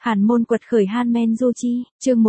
Hàn môn quật khởi Han Du Chi, chương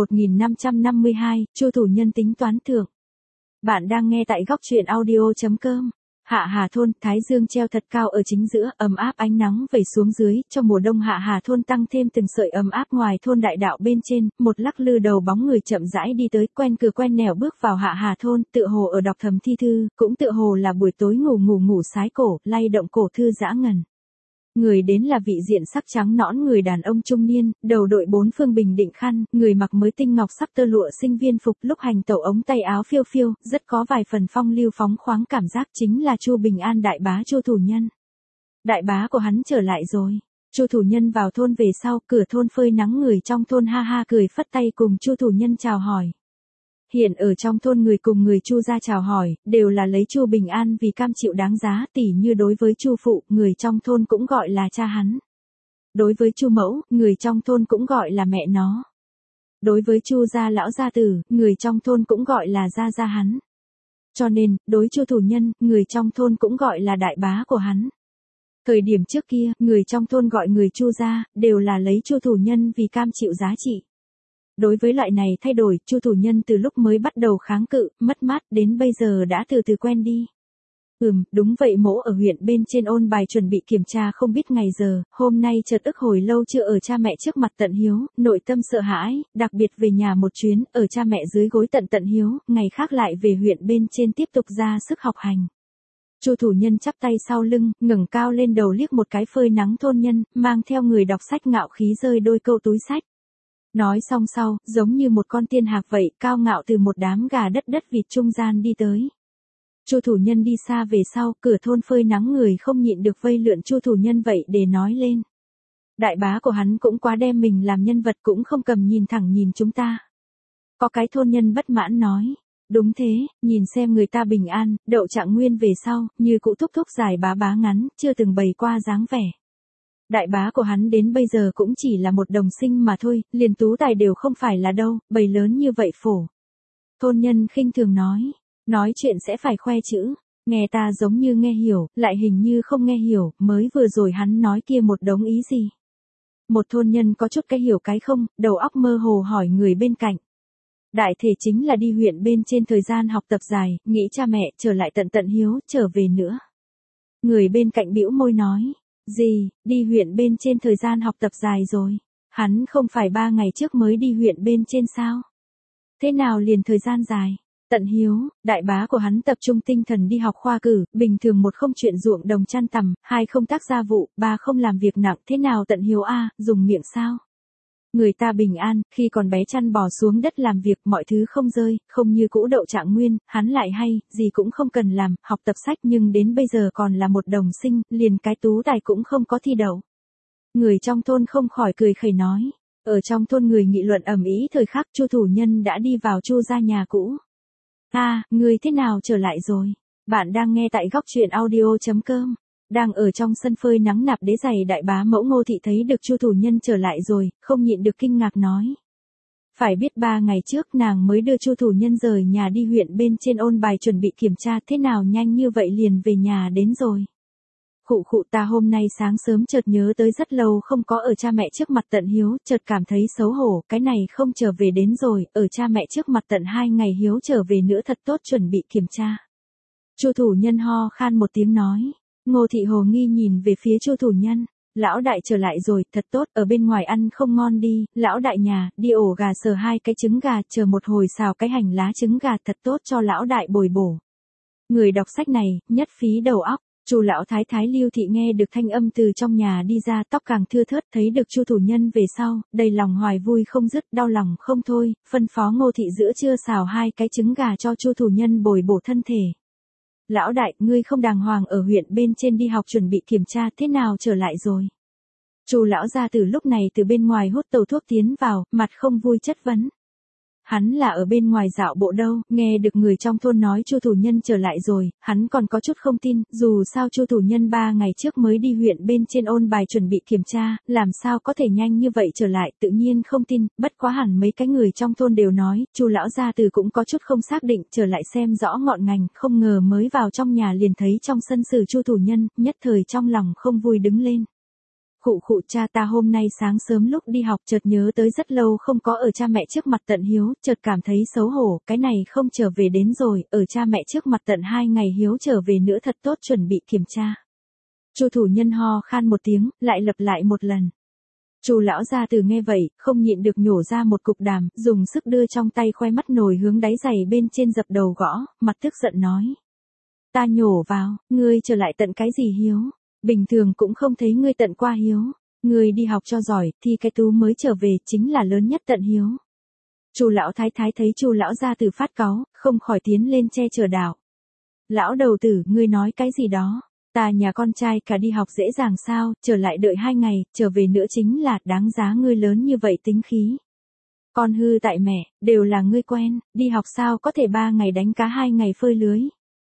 1552, Chu thủ nhân tính toán thưởng. Bạn đang nghe tại góc truyện audio.com. Hạ Hà thôn, thái dương treo thật cao ở chính giữa, ấm áp ánh nắng vẩy xuống dưới, cho mùa đông Hạ Hà thôn tăng thêm từng sợi ấm áp. Ngoài thôn đại đạo bên trên, một lắc lư đầu bóng người chậm rãi đi tới, quen cửa quen nẻo bước vào Hạ Hà thôn, tựa hồ ở đọc thầm thi thư, cũng tựa hồ là buổi tối ngủ sái cổ, lay động cổ thư giã ngần. Người đến là vị diện sắc trắng nõn người đàn ông trung niên, đầu đội bốn phương bình định khăn, người mặc mới tinh ngọc sắc tơ lụa sinh viên phục, lúc hành tẩu ống tay áo phiêu phiêu, rất có vài phần phong lưu phóng khoáng cảm giác, chính là Chu Bình An đại bá Chu thủ nhân. Đại bá của hắn trở lại rồi. Chu thủ nhân vào thôn về sau, cửa thôn phơi nắng, người trong thôn ha ha cười phất tay cùng Chu thủ nhân chào hỏi. Hiện ở trong thôn người cùng người Chu ra chào hỏi, đều là lấy Chu Bình An vì cam chịu đáng giá, tỉ như đối với Chu phụ, người trong thôn cũng gọi là cha hắn. Đối với Chu mẫu, người trong thôn cũng gọi là mẹ nó. Đối với Chu gia lão gia tử, người trong thôn cũng gọi là gia gia hắn. Cho nên, đối Chu thủ nhân, người trong thôn cũng gọi là đại bá của hắn. Thời điểm trước kia, người trong thôn gọi người Chu gia, đều là lấy Chu thủ nhân vì cam chịu giá trị. Đối với loại này thay đổi, Chu thủ nhân từ lúc mới bắt đầu kháng cự, mất mát, đến bây giờ đã từ từ quen đi. Đúng vậy, mỗ ở huyện bên trên ôn bài chuẩn bị kiểm tra không biết ngày giờ, hôm nay chợt ức hồi lâu chưa ở cha mẹ trước mặt tận hiếu, nội tâm sợ hãi, đặc biệt về nhà một chuyến, ở cha mẹ dưới gối tận hiếu, ngày khác lại về huyện bên trên tiếp tục ra sức học hành. Chu thủ nhân chắp tay sau lưng, ngẩng cao lên đầu liếc một cái phơi nắng thôn nhân, mang theo người đọc sách ngạo khí rơi đôi câu túi sách. Nói xong sau, giống như một con tiên hạc vậy, cao ngạo từ một đám gà đất vịt trung gian đi tới. Chu thủ nhân đi xa về sau, cửa thôn phơi nắng người không nhịn được vây lượn Chu thủ nhân vậy để nói lên. Đại bá của hắn cũng quá đem mình làm nhân vật, cũng không cầm nhìn thẳng nhìn chúng ta. Có cái thôn nhân bất mãn nói. Đúng thế, nhìn xem người ta bình an, đậu trạng nguyên về sau, như cụ thúc dài bá ngắn, chưa từng bày qua dáng vẻ. Đại bá của hắn đến bây giờ cũng chỉ là một đồng sinh mà thôi, liền tú tài đều không phải là đâu, bày lớn như vậy phổ. Thôn nhân khinh thường nói chuyện sẽ phải khoe chữ, nghe ta giống như nghe hiểu, lại hình như không nghe hiểu, mới vừa rồi hắn nói kia một đống ý gì. Một thôn nhân có chút cái hiểu cái không, đầu óc mơ hồ hỏi người bên cạnh. Đại thể chính là đi huyện bên trên thời gian học tập dài, nghĩ cha mẹ trở lại tận hiếu, trở về nữa. Người bên cạnh bĩu môi nói. Gì, đi huyện bên trên thời gian học tập dài rồi? Hắn không phải 3 ngày trước mới đi huyện bên trên sao? Thế nào liền thời gian dài? Tận hiếu, đại bá của hắn tập trung tinh thần đi học khoa cử, bình thường 1 không chuyện ruộng đồng chăn tằm, 2 không tác gia vụ, 3 không làm việc nặng, thế nào tận hiếu a, dùng miệng sao? Người ta bình an, khi còn bé chăn bò xuống đất làm việc, mọi thứ không rơi, không như cũ đậu trạng nguyên, hắn lại hay, gì cũng không cần làm, học tập sách, nhưng đến bây giờ còn là một đồng sinh, liền cái tú tài cũng không có thi đậu. Người trong thôn không khỏi cười khẩy nói. Ở trong thôn người nghị luận ầm ĩ thời khắc, Chu thủ nhân đã đi vào Chu gia nhà cũ. Người thế nào trở lại rồi? Bạn đang nghe tại góc truyện audio.com. Đang ở trong sân phơi nắng nạp đế giày, đại bá mẫu Ngô thị thấy được Chu thủ nhân trở lại rồi, không nhịn được kinh ngạc nói. Phải biết 3 ngày trước nàng mới đưa Chu thủ nhân rời nhà đi huyện bên trên ôn bài chuẩn bị kiểm tra, thế nào nhanh như vậy liền về nhà đến rồi. Khụ ta hôm nay sáng sớm chợt nhớ tới rất lâu không có ở cha mẹ trước mặt tận hiếu, chợt cảm thấy xấu hổ, cái này không trở về đến rồi, ở cha mẹ trước mặt tận 2 ngày hiếu trở về nữa thật tốt chuẩn bị kiểm tra. Chu thủ nhân ho khan một tiếng nói. Ngô thị hồ nghi nhìn về phía Chu thủ nhân. Lão đại trở lại rồi, thật tốt, ở bên ngoài ăn không ngon đi, lão đại nhà, đi ổ gà sờ 2 cái trứng gà, chờ một hồi xào cái hành lá trứng gà thật tốt cho lão đại bồi bổ. Người đọc sách này, nhất phí đầu óc. Chu lão thái thái Lưu thị nghe được thanh âm từ trong nhà đi ra, tóc càng thưa thớt, thấy được Chu thủ nhân về sau, đầy lòng hoài vui không dứt, đau lòng không thôi, phân phó Ngô thị giữa trưa xào 2 cái trứng gà cho Chu thủ nhân bồi bổ thân thể. Lão đại, ngươi không đàng hoàng ở huyện bên trên đi học chuẩn bị kiểm tra, thế nào trở lại rồi? Chu lão gia tử lúc này từ bên ngoài hút tàu thuốc tiến vào, mặt không vui chất vấn. Hắn là ở bên ngoài dạo bộ đâu, nghe được người trong thôn nói Chu thủ nhân trở lại rồi, hắn còn có chút không tin, dù sao Chu thủ nhân 3 ngày trước mới đi huyện bên trên ôn bài chuẩn bị kiểm tra, làm sao có thể nhanh như vậy trở lại, tự nhiên không tin, bất quá hẳn mấy cái người trong thôn đều nói, Chu lão gia tử cũng có chút không xác định, trở lại xem rõ ngọn ngành, không ngờ mới vào trong nhà liền thấy trong sân xử Chu thủ nhân, nhất thời trong lòng không vui đứng lên. Khụ khụ, cha ta hôm nay sáng sớm lúc đi học chợt nhớ tới rất lâu không có ở cha mẹ trước mặt tận hiếu, chợt cảm thấy xấu hổ, cái này không trở về đến rồi, ở cha mẹ trước mặt tận 2 ngày hiếu trở về nữa thật tốt chuẩn bị kiểm tra. Chu thủ nhân ho khan một tiếng, lại lặp lại một lần. Chu lão gia tử nghe vậy, không nhịn được nhổ ra một cục đàm, dùng sức đưa trong tay khoe mắt nồi hướng đáy giày bên trên dập đầu gõ, mặt tức giận nói. Ta nhổ vào, ngươi trở lại tận cái gì hiếu? Bình thường cũng không thấy ngươi tận qua hiếu. Ngươi đi học cho giỏi, thì cái tú mới trở về chính là lớn nhất tận hiếu. Chu lão thái thái thấy Chu lão gia tử phát cáu, không khỏi tiến lên che chở đạo. Lão đầu tử, ngươi nói cái gì đó? Ta nhà con trai cả đi học dễ dàng sao, trở lại đợi 2 ngày, trở về nữa chính là đáng giá ngươi lớn như vậy tính khí. Con hư tại mẹ, đều là ngươi quen, đi học sao có thể 3 ngày đánh cá 2 ngày phơi lưới.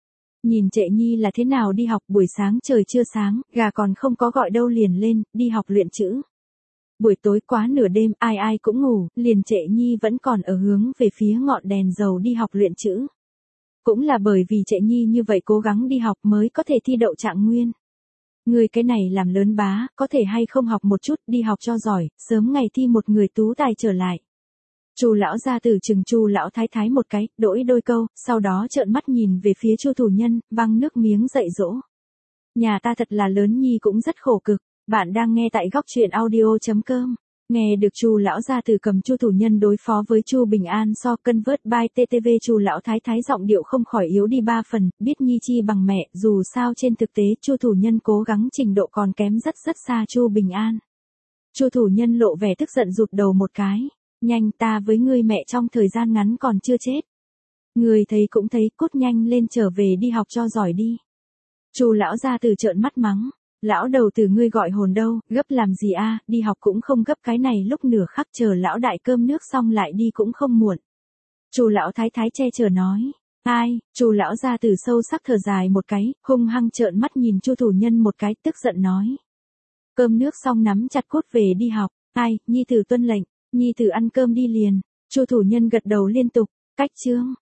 Nhìn Trệ Nhi là thế nào đi học, buổi sáng trời chưa sáng, gà còn không có gọi đâu liền lên, đi học luyện chữ. Buổi tối quá nửa đêm, ai ai cũng ngủ, liền Trệ Nhi vẫn còn ở hướng về phía ngọn đèn dầu đi học luyện chữ. Cũng là bởi vì Trệ Nhi như vậy cố gắng đi học mới có thể thi đậu trạng nguyên. Người cái này làm lớn bá, có thể hay không học một chút, đi học cho giỏi, sớm ngày thi một người tú tài trở lại. Chu lão gia tử chừng Chu lão thái thái một cái, đỗi đôi câu, sau đó trợn mắt nhìn về phía Chu thủ nhân, văng nước miếng dạy dỗ. Nhà ta thật là lớn nhi cũng rất khổ cực, bạn đang nghe tại góc truyện audio.com. Nghe được Chu lão gia tử cầm Chu thủ nhân đối phó với Chu Bình An so cân vớt by TTV, Chu lão thái thái giọng điệu không khỏi yếu đi 3 phần, biết nhi chi bằng mẹ, dù sao trên thực tế Chu thủ nhân cố gắng trình độ còn kém rất xa Chu Bình An. Chu thủ nhân lộ vẻ tức giận rụt đầu một cái. Nhanh, ta với ngươi mẹ trong thời gian ngắn còn chưa chết. Ngươi thấy cũng thấy, cút nhanh lên trở về đi học cho giỏi đi. Chu lão gia tử trợn mắt mắng. Lão đầu tử, ngươi gọi hồn đâu, gấp làm gì a? Đi học cũng không gấp, cái này lúc nửa khắc chờ lão đại cơm nước xong lại đi cũng không muộn. Chu lão thái thái che chở nói. Ai? Chu lão gia tử sâu sắc thở dài một cái, hung hăng trợn mắt nhìn Chu thủ nhân một cái, tức giận nói. Cơm nước xong nắm chặt cốt về đi học. Ai? Nhi tử tuân lệnh. Nhi tử ăn cơm đi liền. Chu thủ nhân gật đầu liên tục. Cách chương.